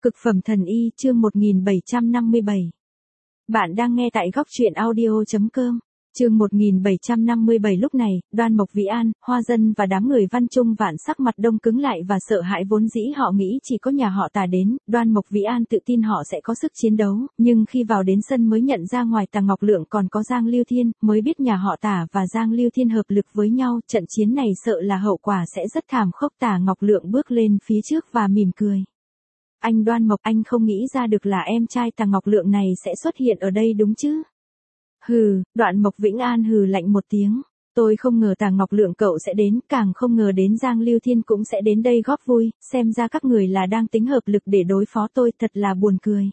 Cực phẩm thần y chương 1757. Bạn đang nghe tại góc truyện audio.com. Chương 1757. Lúc này, Đoan Mộc Vĩ An, Hoa Dân và đám người Văn Trung Vạn sắc mặt đông cứng lại và sợ hãi, vốn dĩ họ nghĩ chỉ có nhà họ Tả đến, Đoan Mộc Vĩ An tự tin họ sẽ có sức chiến đấu, nhưng khi vào đến sân mới nhận ra ngoài Tà Ngọc Lượng còn có Giang Lưu Thiên, mới biết nhà họ Tả và Giang Lưu Thiên hợp lực với nhau, trận chiến này sợ là hậu quả sẽ rất thảm khốc. Tà Ngọc Lượng bước lên phía trước và mỉm cười. Anh Đoan Mộc, anh không nghĩ ra được là em trai Tà Ngọc Lượng này sẽ xuất hiện ở đây đúng chứ? Hừ, Đoạn Mộc Vĩnh An hừ lạnh một tiếng. Tôi không ngờ Tà Ngọc Lượng cậu sẽ đến, càng không ngờ đến Giang Lưu Thiên cũng sẽ đến đây góp vui, xem ra các người là đang tính hợp lực để đối phó tôi, thật là buồn cười.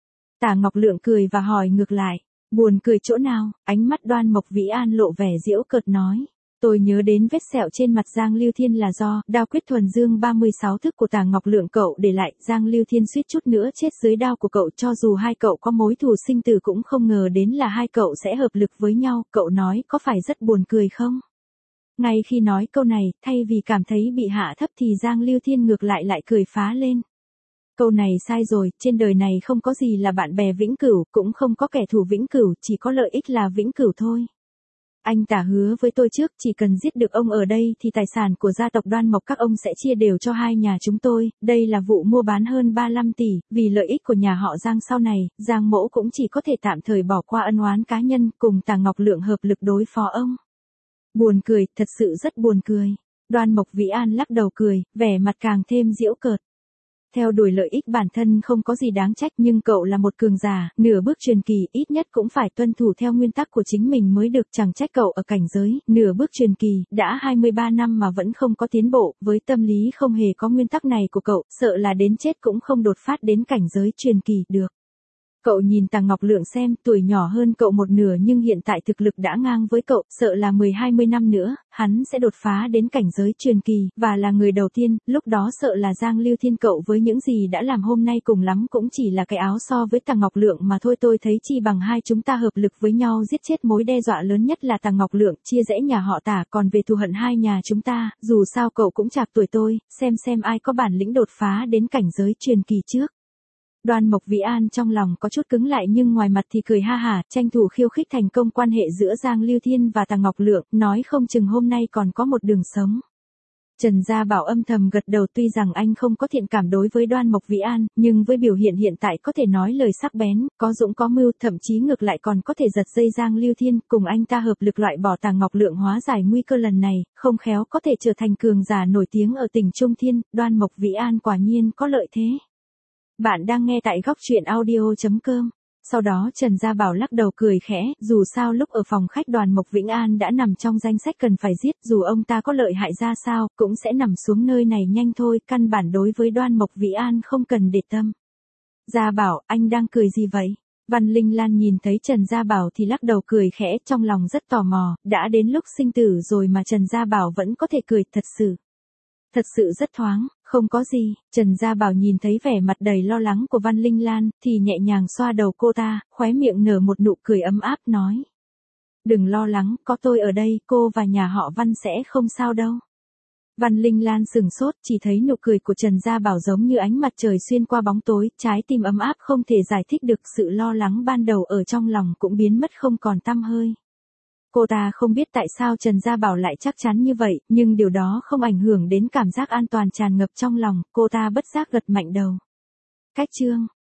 Tà Ngọc Lượng cười và hỏi ngược lại, buồn cười chỗ nào? Ánh mắt Đoan Mộc Vĩ An lộ vẻ giễu cợt nói. Tôi nhớ đến vết sẹo trên mặt Giang Lưu Thiên là do đao quyết thuần dương 36 thức của Tà Ngọc Lượng cậu để lại. Giang Lưu Thiên suýt chút nữa chết dưới đao của cậu, cho dù hai cậu có mối thù sinh tử cũng không ngờ đến là hai cậu sẽ hợp lực với nhau. Cậu nói có phải rất buồn cười không? Ngay khi nói câu này, thay vì cảm thấy bị hạ thấp thì Giang Lưu Thiên ngược lại cười phá lên. Câu này sai rồi, trên đời này không có gì là bạn bè vĩnh cửu, cũng không có kẻ thù vĩnh cửu, chỉ có lợi ích là vĩnh cửu thôi. Anh Tả hứa với tôi trước, chỉ cần giết được ông ở đây thì tài sản của gia tộc Đoan Mộc các ông sẽ chia đều cho hai nhà chúng tôi. Đây là vụ mua bán hơn 35 tỷ, vì lợi ích của nhà họ Giang sau này, Giang mỗ cũng chỉ có thể tạm thời bỏ qua ân oán cá nhân, cùng Tà Ngọc Lượng hợp lực đối phó ông. Buồn cười, thật sự rất buồn cười. Đoan Mộc Vĩ An lắc đầu cười, vẻ mặt càng thêm giễu cợt. Theo đuổi lợi ích bản thân không có gì đáng trách, nhưng cậu là một cường giả, nửa bước truyền kỳ, ít nhất cũng phải tuân thủ theo nguyên tắc của chính mình mới được. Chẳng trách cậu ở cảnh giới nửa bước truyền kỳ đã 23 năm mà vẫn không có tiến bộ. Với tâm lý không hề có nguyên tắc này của cậu, sợ là đến chết cũng không đột phát đến cảnh giới truyền kỳ được. Cậu nhìn Tà Ngọc Lượng xem, tuổi nhỏ hơn cậu một nửa nhưng hiện tại thực lực đã ngang với cậu, sợ là 10-20 năm nữa, hắn sẽ đột phá đến cảnh giới truyền kỳ, và là người đầu tiên, lúc đó sợ là Giang Lưu Thiên cậu với những gì đã làm hôm nay cùng lắm cũng chỉ là cái áo so với Tà Ngọc Lượng mà thôi. Tôi thấy chi bằng hai chúng ta hợp lực với nhau giết chết mối đe dọa lớn nhất là Tà Ngọc Lượng, chia rẽ nhà họ Tả, còn về thù hận hai nhà chúng ta, dù sao cậu cũng chạc tuổi tôi, xem ai có bản lĩnh đột phá đến cảnh giới truyền kỳ trước. Đoan Mộc Vĩ An trong lòng có chút cứng lại nhưng ngoài mặt thì cười ha hả, tranh thủ khiêu khích thành công quan hệ giữa Giang Lưu Thiên và Tà Ngọc Lượng, nói không chừng hôm nay còn có một đường sống. Trần Gia Bảo âm thầm gật đầu, tuy rằng anh không có thiện cảm đối với Đoan Mộc Vĩ An, nhưng với biểu hiện hiện tại có thể nói lời sắc bén, có dũng có mưu, thậm chí ngược lại còn có thể giật dây Giang Lưu Thiên, cùng anh ta hợp lực loại bỏ Tà Ngọc Lượng, hóa giải nguy cơ lần này, không khéo có thể trở thành cường giả nổi tiếng ở tỉnh Trung Thiên. Đoan Mộc Vĩ An quả nhiên có lợi thế. Bạn đang nghe tại góc truyện audio.com. Sau đó Trần Gia Bảo lắc đầu cười khẽ, dù sao lúc ở phòng khách Đoan Mộc Vĩnh An đã nằm trong danh sách cần phải giết, dù ông ta có lợi hại ra sao, cũng sẽ nằm xuống nơi này nhanh thôi, căn bản đối với Đoan Mộc Vĩ An không cần để tâm. Gia Bảo, anh đang cười gì vậy? Văn Linh Lan nhìn thấy Trần Gia Bảo thì lắc đầu cười khẽ, trong lòng rất tò mò, đã đến lúc sinh tử rồi mà Trần Gia Bảo vẫn có thể cười, thật sự rất thoáng, không có gì. Trần Gia Bảo nhìn thấy vẻ mặt đầy lo lắng của Văn Linh Lan, thì nhẹ nhàng xoa đầu cô ta, khóe miệng nở một nụ cười ấm áp nói. Đừng lo lắng, có tôi ở đây, cô và nhà họ Văn sẽ không sao đâu. Văn Linh Lan sừng sốt, chỉ thấy nụ cười của Trần Gia Bảo giống như ánh mặt trời xuyên qua bóng tối, trái tim ấm áp không thể giải thích được, sự lo lắng ban đầu ở trong lòng cũng biến mất không còn tăm hơi. Cô ta không biết tại sao Trần Gia Bảo lại chắc chắn như vậy, nhưng điều đó không ảnh hưởng đến cảm giác an toàn tràn ngập trong lòng, cô ta bất giác gật mạnh đầu. Cách chương